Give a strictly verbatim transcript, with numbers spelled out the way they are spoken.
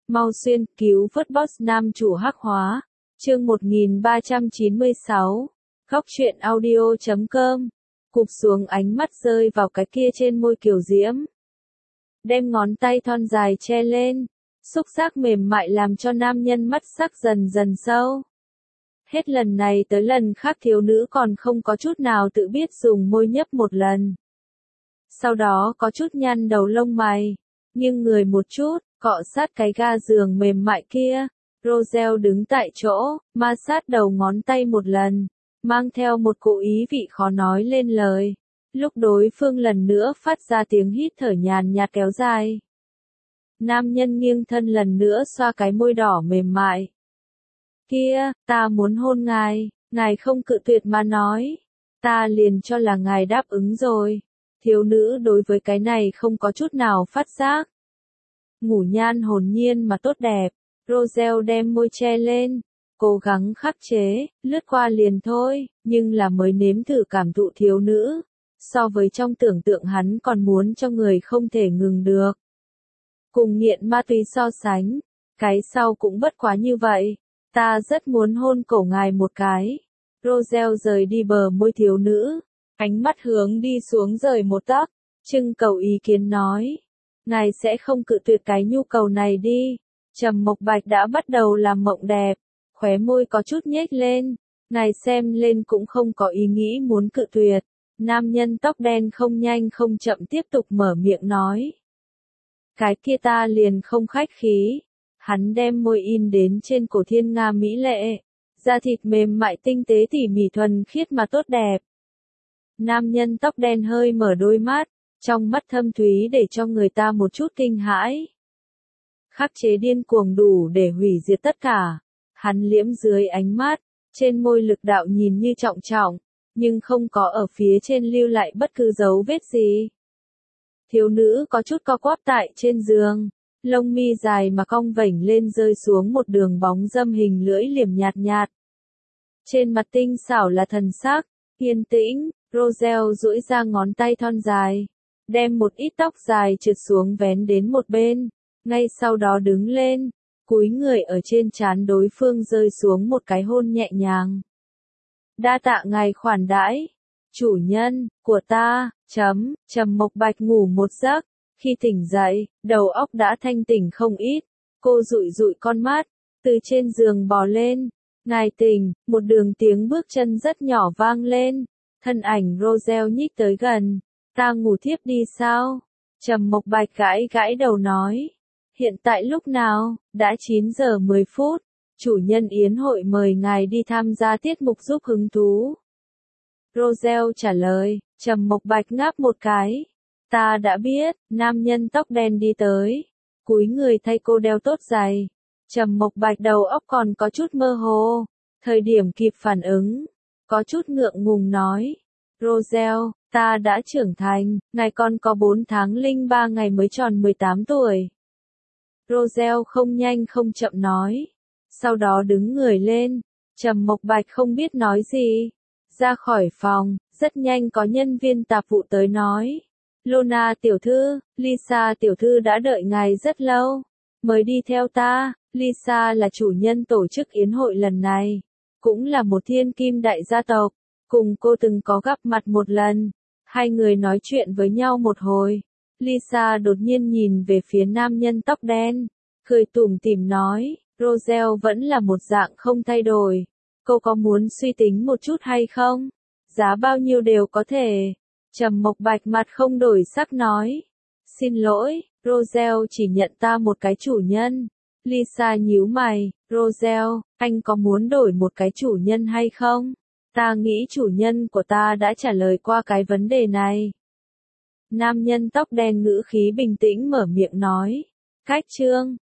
Mau xuyên, cứu vớt boss nam chủ hắc hóa. Chương một nghìn ba trăm chín mươi sáu. Góc truyện audio chấm com. Cụp xuống ánh mắt rơi vào cái kia trên môi kiều diễm. Đem ngón tay thon dài che lên. Xúc giác mềm mại làm cho nam nhân mắt sắc dần dần sâu. Hết lần này tới lần khác thiếu nữ còn không có chút nào tự biết dùng môi nhấp một lần. Sau đó có chút nhăn đầu lông mày. Nhưng người một chút, cọ sát cái ga giường mềm mại kia. Roselle đứng tại chỗ, ma sát đầu ngón tay một lần. Mang theo một cố ý vị khó nói lên lời. Lúc đối phương lần nữa phát ra tiếng hít thở nhàn nhạt kéo dài. Nam nhân nghiêng thân lần nữa xoa cái môi đỏ mềm mại. Kia, ta muốn hôn ngài, ngài không cự tuyệt mà nói. Ta liền cho là ngài đáp ứng rồi. Thiếu nữ đối với cái này không có chút nào phát giác. Ngủ nhan hồn nhiên mà tốt đẹp. Roselle đem môi che lên. Cố gắng khắc chế, lướt qua liền thôi, nhưng là mới nếm thử cảm thụ thiếu nữ. So với trong tưởng tượng hắn còn muốn cho người không thể ngừng được. Cùng nghiện ma túy so sánh, cái sau cũng bất quá như vậy. Ta rất muốn hôn cổ ngài một cái. Roselle rời đi bờ môi thiếu nữ, ánh mắt hướng đi xuống rời một tấc, trưng cầu ý kiến nói. Ngài sẽ không cự tuyệt cái nhu cầu này đi. Trầm Mộc Bạch đã bắt đầu làm mộng đẹp, khóe môi có chút nhếch lên. Ngài xem lên cũng không có ý nghĩ muốn cự tuyệt. Nam nhân tóc đen không nhanh không chậm tiếp tục mở miệng nói. Cái kia ta liền không khách khí. Hắn đem môi in đến trên cổ thiên nga mỹ lệ. Da thịt mềm mại tinh tế tỉ mỉ thuần khiết mà tốt đẹp. Nam nhân tóc đen hơi mở đôi mắt, trong mắt thâm thúy để cho người ta một chút kinh hãi. Khắc chế điên cuồng đủ để hủy diệt tất cả. Hắn liễm dưới ánh mắt, trên môi lực đạo nhìn như trọng trọng, nhưng không có ở phía trên lưu lại bất cứ dấu vết gì. Thiếu nữ có chút co quắp tại trên giường, lông mi dài mà cong vểnh lên rơi xuống một đường bóng dâm hình lưỡi liềm nhạt nhạt. Trên mặt tinh xảo là thần sắc, yên tĩnh. Roselle duỗi ra ngón tay thon dài, đem một ít tóc dài trượt xuống vén đến một bên, ngay sau đó đứng lên, cúi người ở trên trán đối phương rơi xuống một cái hôn nhẹ nhàng. Đa tạ ngài khoản đãi, chủ nhân của ta. Chấm, Trầm Mộc Bạch ngủ một giấc, khi tỉnh dậy, đầu óc đã thanh tỉnh không ít. Cô dụi dụi con mắt, từ trên giường bò lên. Ngài tỉnh, một đường tiếng bước chân rất nhỏ vang lên. Thân ảnh Roselle nhích tới gần. Ta ngủ thiếp đi sao? Trầm Mộc Bạch gãi gãi đầu nói. Hiện tại lúc nào? Đã chín giờ mười phút. Chủ nhân yến hội mời ngài đi tham gia tiết mục giúp hứng thú. Roselle trả lời. Trầm Mộc Bạch ngáp một cái. Ta đã biết. Nam nhân tóc đen đi tới, cúi người thay cô đeo tốt giày. Trầm Mộc Bạch đầu óc còn có chút mơ hồ. Thời điểm kịp phản ứng, có chút ngượng ngùng nói. Roselle, ta đã trưởng thành, ngài còn có bốn tháng linh ba ngày mới tròn mười tám tuổi. Roselle không nhanh không chậm nói. Sau đó đứng người lên. Trầm Mộc Bạch không biết nói gì. Ra khỏi phòng, rất nhanh có nhân viên tạp vụ tới nói. Lona tiểu thư, Lisa tiểu thư đã đợi ngài rất lâu. Mời đi theo ta. Lisa là chủ nhân tổ chức yến hội lần này. Cũng là một thiên kim đại gia tộc. Cùng cô từng có gặp mặt một lần. Hai người nói chuyện với nhau một hồi. Lisa đột nhiên nhìn về phía nam nhân tóc đen. Cười tủm tỉm nói. Roselle vẫn là một dạng không thay đổi. Cô có muốn suy tính một chút hay không? Giá bao nhiêu đều có thể. Trầm Mộc Bạch mặt không đổi sắc nói. Xin lỗi, Roselle chỉ nhận ta một cái chủ nhân. Lisa nhíu mày. Roselle, anh có muốn đổi một cái chủ nhân hay không? Ta nghĩ chủ nhân của ta đã trả lời qua cái vấn đề này. Nam nhân tóc đen ngữ khí bình tĩnh mở miệng nói. Cách chương.